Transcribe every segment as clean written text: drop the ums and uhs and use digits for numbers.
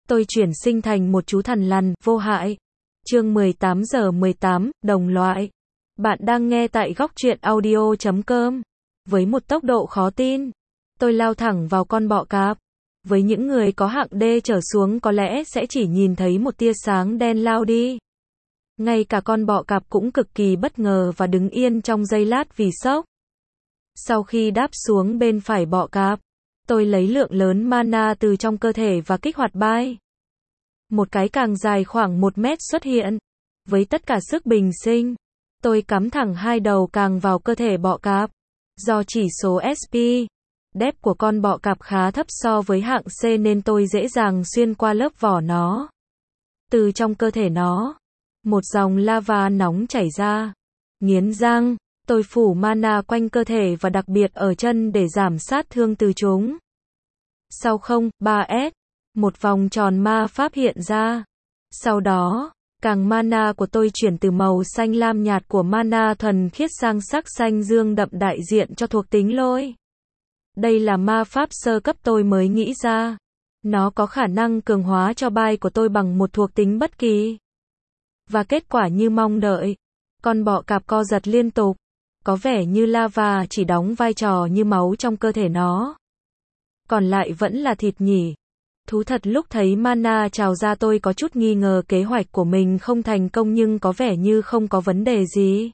tôi chuyển sinh thành một chú thằn lằn, vô hại. Chương 18 giờ 18, đồng loại. Bạn đang nghe tại góc truyện audio.com. Với một tốc độ khó tin, tôi lao thẳng vào con bọ cạp. Với những người có hạng D trở xuống có lẽ sẽ chỉ nhìn thấy một tia sáng đen lao đi. Ngay cả con bọ cạp cũng cực kỳ bất ngờ và đứng yên trong giây lát vì sốc. Sau khi đáp xuống bên phải bọ cạp, tôi lấy lượng lớn mana từ trong cơ thể và kích hoạt bai. Một cái càng dài khoảng 1 mét xuất hiện. Với tất cả sức bình sinh, tôi cắm thẳng hai đầu càng vào cơ thể bọ cạp. Do chỉ số SP, depth của con bọ cạp khá thấp so với hạng C nên tôi dễ dàng xuyên qua lớp vỏ nó. Từ trong cơ thể nó, một dòng lava nóng chảy ra. Nghiến răng, tôi phủ mana quanh cơ thể và đặc biệt ở chân để giảm sát thương từ chúng. Sau 3S, một vòng tròn ma pháp hiện ra. Sau đó, càng mana của tôi chuyển từ màu xanh lam nhạt của mana thuần khiết sang sắc xanh dương đậm đại diện cho thuộc tính lôi. Đây là ma pháp sơ cấp tôi mới nghĩ ra. Nó có khả năng cường hóa cho bai của tôi bằng một thuộc tính bất kỳ. Và kết quả như mong đợi. Con bọ cạp co giật liên tục. Có vẻ như lava chỉ đóng vai trò như máu trong cơ thể nó. Còn lại vẫn là thịt nhỉ. Thú thật lúc thấy mana trào ra tôi có chút nghi ngờ kế hoạch của mình không thành công nhưng có vẻ như không có vấn đề gì.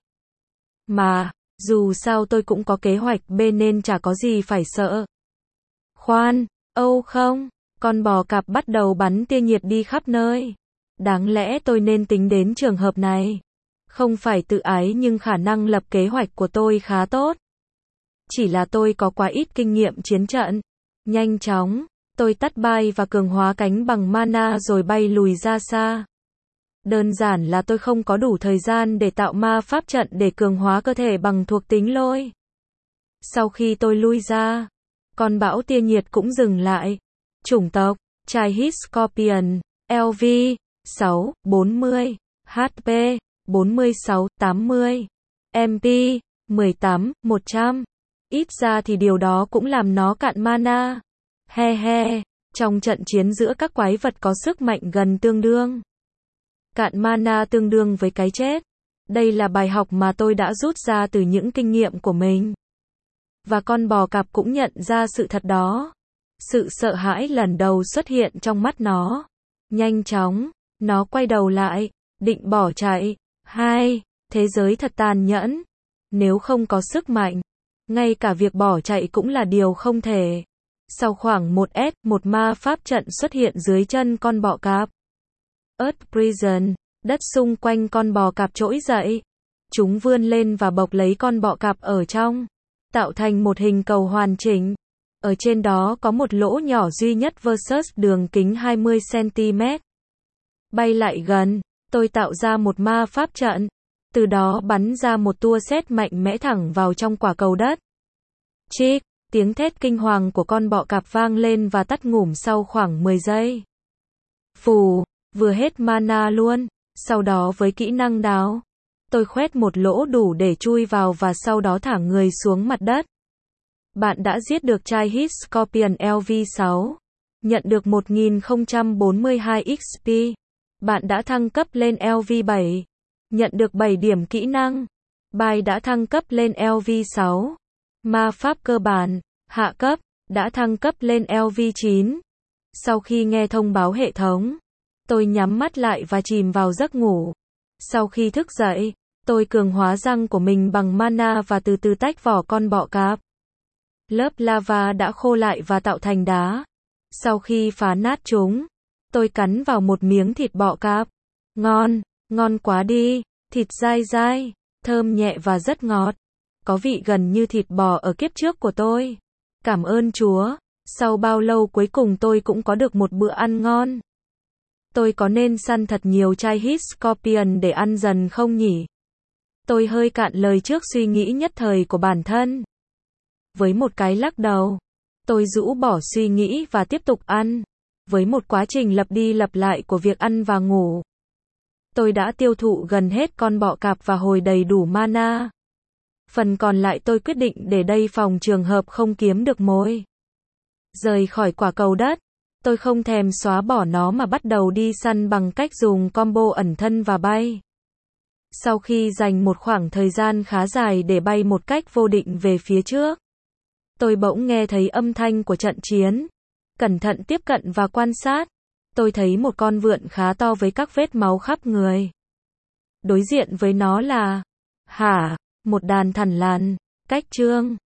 Mà, dù sao tôi cũng có kế hoạch B nên chả có gì phải sợ. Khoan, không, con bò cạp bắt đầu bắn tia nhiệt đi khắp nơi. Đáng lẽ tôi nên tính đến trường hợp này. Không phải tự ái nhưng khả năng lập kế hoạch của tôi khá tốt. Chỉ là tôi có quá ít kinh nghiệm chiến trận. Nhanh chóng, tôi tắt bai và cường hóa cánh bằng mana rồi bay lùi ra xa. Đơn giản là tôi không có đủ thời gian để tạo ma pháp trận để cường hóa cơ thể bằng thuộc tính lôi. Sau khi tôi lui ra, con bão tia nhiệt cũng dừng lại. Chủng tộc, Chinese Scorpion, LV, 6, 40, HP, 46, 80, MP, 18, 100. Ít ra thì điều đó cũng làm nó cạn mana. Trong trận chiến giữa các quái vật có sức mạnh gần tương đương. Cạn mana tương đương với cái chết. Đây là bài học mà tôi đã rút ra từ những kinh nghiệm của mình. Và con bò cạp cũng nhận ra sự thật đó. Sự sợ hãi lần đầu xuất hiện trong mắt nó. Nhanh chóng, nó quay đầu lại, định bỏ chạy. Thế giới thật tàn nhẫn. Nếu không có sức mạnh, ngay cả việc bỏ chạy cũng là điều không thể. Sau khoảng 1S, một ma pháp trận xuất hiện dưới chân con bọ cạp. Earth Prison, đất xung quanh con bò cạp trỗi dậy. Chúng vươn lên và bọc lấy con bọ cạp ở trong, tạo thành một hình cầu hoàn chỉnh. Ở trên đó có một lỗ nhỏ duy nhất versus đường kính 20 cm. Bay lại gần, tôi tạo ra một ma pháp trận. Từ đó bắn ra một tua sét mạnh mẽ thẳng vào trong quả cầu đất. Chích, tiếng thét kinh hoàng của con bọ cạp vang lên và tắt ngủm sau khoảng 10 giây. Phù, vừa hết mana luôn. Sau đó với kỹ năng đáo, tôi khoét một lỗ đủ để chui vào và sau đó thả người xuống mặt đất. Bạn đã giết được Chinese Scorpion LV6. Nhận được 1042 XP. Bạn đã thăng cấp lên LV7. Nhận được 7 điểm kỹ năng. Bai đã thăng cấp lên LV6. Ma pháp cơ bản, hạ cấp, đã thăng cấp lên LV9. Sau khi nghe thông báo hệ thống, tôi nhắm mắt lại và chìm vào giấc ngủ. Sau khi thức dậy, tôi cường hóa răng của mình bằng mana và từ từ tách vỏ con bọ cạp. Lớp lava đã khô lại và tạo thành đá. Sau khi phá nát chúng, tôi cắn vào một miếng thịt bọ cạp. Ngon quá đi, thịt dai dai, thơm nhẹ và rất ngọt. Có vị gần như thịt bò ở kiếp trước của tôi. Cảm ơn Chúa, sau bao lâu cuối cùng tôi cũng có được một bữa ăn ngon. Tôi có nên săn thật nhiều Chinese Scorpion để ăn dần không nhỉ? Tôi hơi cạn lời trước suy nghĩ nhất thời của bản thân. Với một cái lắc đầu, tôi rũ bỏ suy nghĩ và tiếp tục ăn. Với một quá trình lặp đi lặp lại của việc ăn và ngủ, tôi đã tiêu thụ gần hết con bọ cạp và hồi đầy đủ mana. Phần còn lại tôi quyết định để đây phòng trường hợp không kiếm được mồi. Rời khỏi quả cầu đất, Tôi không thèm xóa bỏ nó mà bắt đầu đi săn bằng cách dùng combo ẩn thân và bay. Sau khi dành một khoảng thời gian khá dài để bay một cách vô định về phía trước, tôi bỗng nghe thấy âm thanh của trận chiến. Cẩn thận tiếp cận và quan sát, tôi thấy một con vượn khá to với các vết máu khắp người. Đối diện với nó là một đàn thằn lằn. Cách chương